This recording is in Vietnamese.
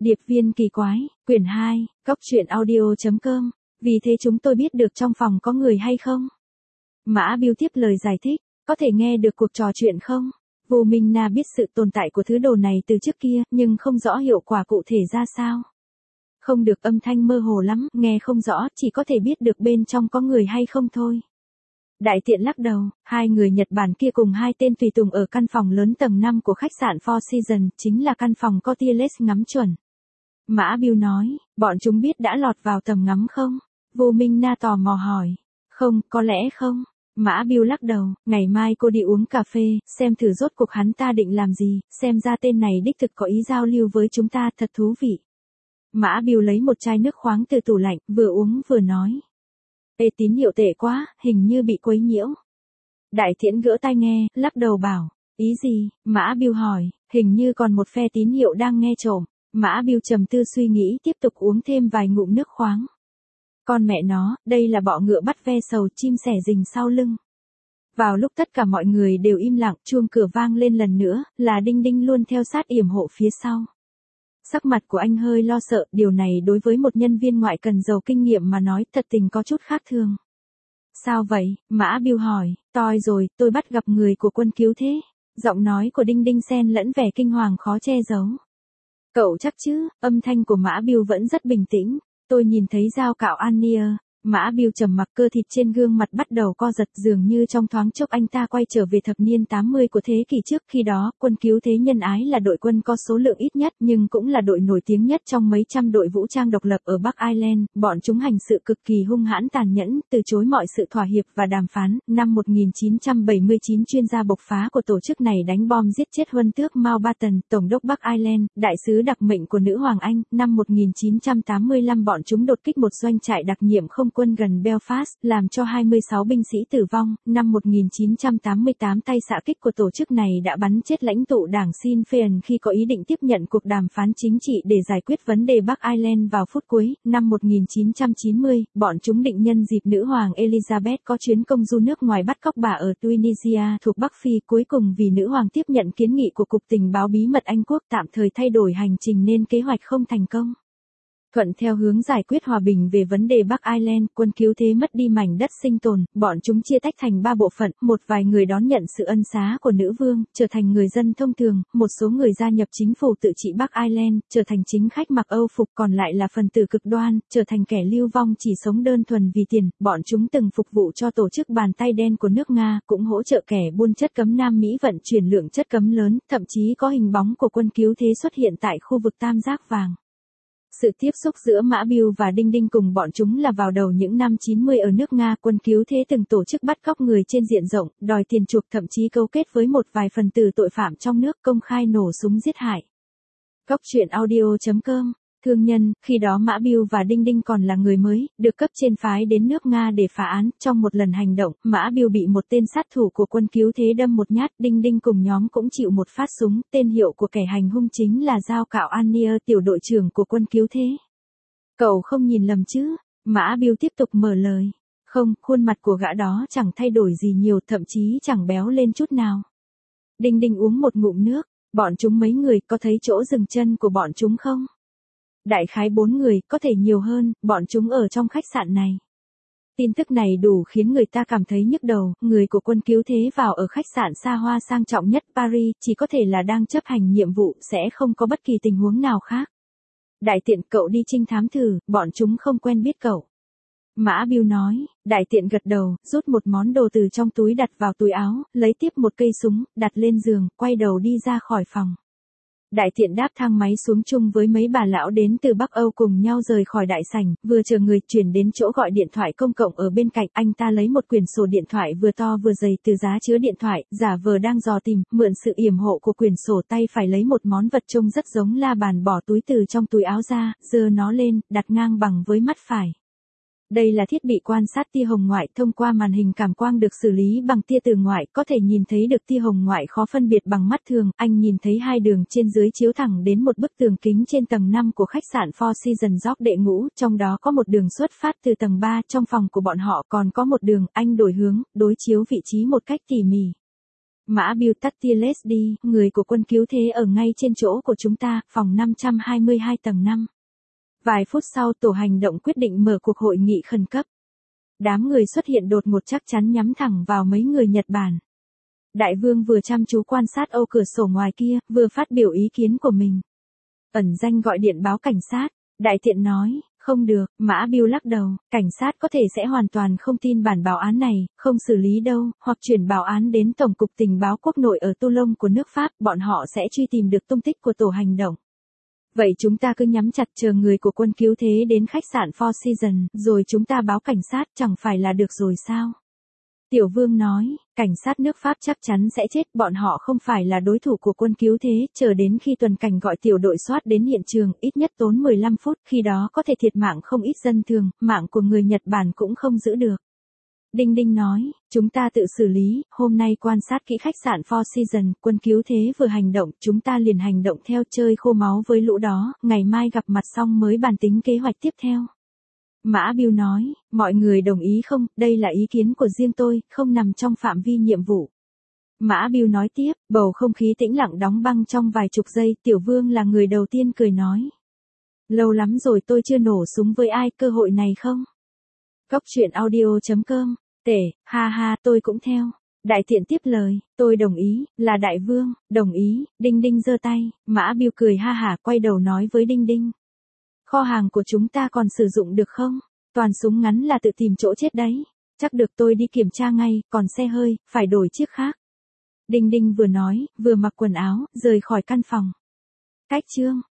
Điệp viên kỳ quái, quyển 2, cóc truyện audio.com. Vì thế chúng tôi biết được trong phòng có người hay không? Mã Biêu tiếp lời giải thích, có thể nghe được cuộc trò chuyện không? Vô Minh Na biết sự tồn tại của thứ đồ này từ trước kia, nhưng không rõ hiệu quả cụ thể ra sao. Không được, âm thanh mơ hồ lắm, nghe không rõ, chỉ có thể biết được bên trong có người hay không thôi. Đại tiện lắc đầu, hai người Nhật Bản kia cùng hai tên tùy tùng ở căn phòng lớn tầng 5 của khách sạn Four Seasons, chính là căn phòng có tia LED ngắm chuẩn. Mã Biêu nói, bọn chúng biết đã lọt vào tầm ngắm không? Vô Minh Na tò mò hỏi. Không, có lẽ không. Mã Biêu lắc đầu, ngày mai cô đi uống cà phê, xem thử rốt cuộc hắn ta định làm gì, xem ra tên này đích thực có ý giao lưu với chúng ta, thật thú vị. Mã Biêu lấy một chai nước khoáng từ tủ lạnh, vừa uống vừa nói. Ê, tín hiệu tệ quá, hình như bị quấy nhiễu. Đại Thiện gỡ tai nghe, lắc đầu bảo, ý gì? Mã Biêu hỏi, hình như còn một phe tín hiệu đang nghe trộm. Mã Biêu trầm tư suy nghĩ, tiếp tục uống thêm vài ngụm nước khoáng. Con mẹ nó, đây là bọ ngựa bắt ve sầu, chim sẻ rình sau lưng. Vào lúc tất cả mọi người đều im lặng, chuông cửa vang lên lần nữa, là Đinh Đinh luôn theo sát yểm hộ phía sau. Sắc mặt của anh hơi lo sợ, điều này đối với một nhân viên ngoại cần giàu kinh nghiệm mà nói thật tình có chút khác thường. Sao vậy? Mã Biêu hỏi, toi rồi, tôi bắt gặp người của quân cứu thế. Giọng nói của Đinh Đinh xen lẫn vẻ kinh hoàng khó che giấu. Cậu chắc chứ? Âm thanh của Mã Biêu vẫn rất bình tĩnh. Tôi nhìn thấy dao cạo Ania. Mã Biêu trầm mặc, cơ thịt trên gương mặt bắt đầu co giật, dường như trong thoáng chốc anh ta quay trở về thập niên 80 của thế kỷ trước. Khi đó, quân cứu thế nhân ái là đội quân có số lượng ít nhất, nhưng cũng là đội nổi tiếng nhất trong mấy trăm đội vũ trang độc lập ở Bắc Ireland. Bọn chúng hành sự cực kỳ hung hãn tàn nhẫn, từ chối mọi sự thỏa hiệp và đàm phán. Năm 1979, chuyên gia bộc phá của tổ chức này đánh bom giết chết Huân tước Mountbatten, tổng đốc Bắc Ireland, đại sứ đặc mệnh của nữ hoàng Anh. Năm 1985, bọn chúng đột kích một doanh trại đặc nhiệm không quân gần Belfast, làm cho 26 binh sĩ tử vong. Năm 1988, tay xạ kích của tổ chức này đã bắn chết lãnh tụ đảng Sinn Féin khi có ý định tiếp nhận cuộc đàm phán chính trị để giải quyết vấn đề Bắc Ireland vào phút cuối. Năm 1990, bọn chúng định nhân dịp nữ hoàng Elizabeth có chuyến công du nước ngoài bắt cóc bà ở Tunisia thuộc Bắc Phi. Cuối cùng vì nữ hoàng tiếp nhận kiến nghị của Cục Tình báo Bí mật Anh Quốc tạm thời thay đổi hành trình nên kế hoạch không thành công. Thuận theo hướng giải quyết hòa bình về vấn đề Bắc Ireland, quân cứu thế mất đi mảnh đất sinh tồn, bọn chúng chia tách thành 3 bộ phận, một vài người đón nhận sự ân xá của nữ vương, trở thành người dân thông thường, một số người gia nhập chính phủ tự trị Bắc Ireland, trở thành chính khách mặc Âu phục, còn lại là phần tử cực đoan, trở thành kẻ lưu vong chỉ sống đơn thuần vì tiền. Bọn chúng từng phục vụ cho tổ chức bàn tay đen của nước Nga, cũng hỗ trợ kẻ buôn chất cấm Nam Mỹ vận chuyển lượng chất cấm lớn, thậm chí có hình bóng của quân cứu thế xuất hiện tại khu vực Tam Giác Vàng. Sự tiếp xúc giữa Mã Biêu và Đinh Đinh cùng bọn chúng là vào đầu những năm 90 ở nước Nga. Quân cứu thế từng tổ chức bắt cóc người trên diện rộng, đòi tiền chuộc, thậm chí cấu kết với một vài phần tử tội phạm trong nước, công khai nổ súng giết hại. Cóc truyện audio.com. Thương nhân, khi đó Mã Biêu và Đinh Đinh còn là người mới, được cấp trên phái đến nước Nga để phá án. Trong một lần hành động, Mã Biêu bị một tên sát thủ của quân cứu thế đâm một nhát, Đinh Đinh cùng nhóm cũng chịu một phát súng. Tên hiệu của kẻ hành hung chính là dao cạo Ania, tiểu đội trưởng của quân cứu thế. Cậu không nhìn lầm chứ? Mã Biêu tiếp tục mở lời. Không, khuôn mặt của gã đó chẳng thay đổi gì nhiều, thậm chí chẳng béo lên chút nào. Đinh Đinh uống một ngụm nước. Bọn chúng mấy người, có thấy chỗ dừng chân của bọn chúng không? Đại khái 4 người, có thể nhiều hơn, bọn chúng ở trong khách sạn này. Tin tức này đủ khiến người ta cảm thấy nhức đầu, người của quân cứu thế vào ở khách sạn xa hoa sang trọng nhất Paris, chỉ có thể là đang chấp hành nhiệm vụ, sẽ không có bất kỳ tình huống nào khác. Đại Tiện, cậu đi trinh thám thử, bọn chúng không quen biết cậu. Mã Biêu nói. Đại Tiện gật đầu, rút một món đồ từ trong túi đặt vào túi áo, lấy tiếp một cây súng, đặt lên giường, quay đầu đi ra khỏi phòng. Đại Tiện đáp thang máy xuống chung với mấy bà lão đến từ Bắc Âu cùng nhau rời khỏi đại sảnh, vừa chờ người chuyển đến chỗ gọi điện thoại công cộng ở bên cạnh. Anh ta lấy một quyển sổ điện thoại vừa to vừa dày từ giá chứa điện thoại, giả vờ đang dò tìm, mượn sự yểm hộ của quyển sổ, tay phải lấy một món vật trông rất giống la bàn bỏ túi từ trong túi áo ra, giơ nó lên, đặt ngang bằng với mắt phải. Đây là thiết bị quan sát tia hồng ngoại, thông qua màn hình cảm quang được xử lý bằng tia từ ngoại, có thể nhìn thấy được tia hồng ngoại khó phân biệt bằng mắt thường. Anh nhìn thấy hai đường trên dưới chiếu thẳng đến một bức tường kính trên tầng 5 của khách sạn Four Seasons Dock đệ ngũ, trong đó có một đường xuất phát từ tầng 3, trong phòng của bọn họ còn có một đường. Anh đổi hướng, đối chiếu vị trí một cách tỉ mỉ. Mã Biêu tắt tia LED đi, người của quân cứu thế ở ngay trên chỗ của chúng ta, phòng 522 tầng 5. Vài phút sau tổ hành động quyết định mở cuộc hội nghị khẩn cấp. Đám người xuất hiện đột ngột chắc chắn nhắm thẳng vào mấy người Nhật Bản. Đại vương vừa chăm chú quan sát ô cửa sổ ngoài kia, vừa phát biểu ý kiến của mình. Ẩn danh gọi điện báo cảnh sát. Đại tiện nói, không được, Mã Biêu lắc đầu, cảnh sát có thể sẽ hoàn toàn không tin bản báo án này, không xử lý đâu, hoặc chuyển báo án đến Tổng cục Tình báo Quốc nội ở Toulon của nước Pháp, bọn họ sẽ truy tìm được tung tích của tổ hành động. Vậy chúng ta cứ nhắm chặt chờ người của quân cứu thế đến khách sạn Four Seasons, rồi chúng ta báo cảnh sát, chẳng phải là được rồi sao? Tiểu Vương nói, cảnh sát nước Pháp chắc chắn sẽ chết, bọn họ không phải là đối thủ của quân cứu thế, chờ đến khi tuần cảnh gọi tiểu đội soát đến hiện trường, ít nhất tốn 15 phút, khi đó có thể thiệt mạng không ít dân thường, mạng của người Nhật Bản cũng không giữ được. Đinh Đinh nói, chúng ta tự xử lý, hôm nay quan sát kỹ khách sạn Four Seasons, quân cứu thế vừa hành động, chúng ta liền hành động theo, chơi khô máu với lũ đó, ngày mai gặp mặt xong mới bàn tính kế hoạch tiếp theo. Mã Biêu nói, mọi người đồng ý không, đây là ý kiến của riêng tôi, không nằm trong phạm vi nhiệm vụ. Mã Biêu nói tiếp, bầu không khí tĩnh lặng đóng băng trong vài chục giây, Tiểu Vương là người đầu tiên cười nói. Lâu lắm rồi tôi chưa nổ súng với ai, cơ hội này không? Cóc truyện audio.com, tể, ha ha, tôi cũng theo. Đại tiện tiếp lời, tôi đồng ý, là đại vương, đồng ý, Đinh Đinh giơ tay, Mã Biêu cười ha hả quay đầu nói với Đinh Đinh. Kho hàng của chúng ta còn sử dụng được không? Toàn súng ngắn là tự tìm chỗ chết đấy. Chắc được, tôi đi kiểm tra ngay, còn xe hơi, phải đổi chiếc khác. Đinh Đinh vừa nói, vừa mặc quần áo, rời khỏi căn phòng. Cách chương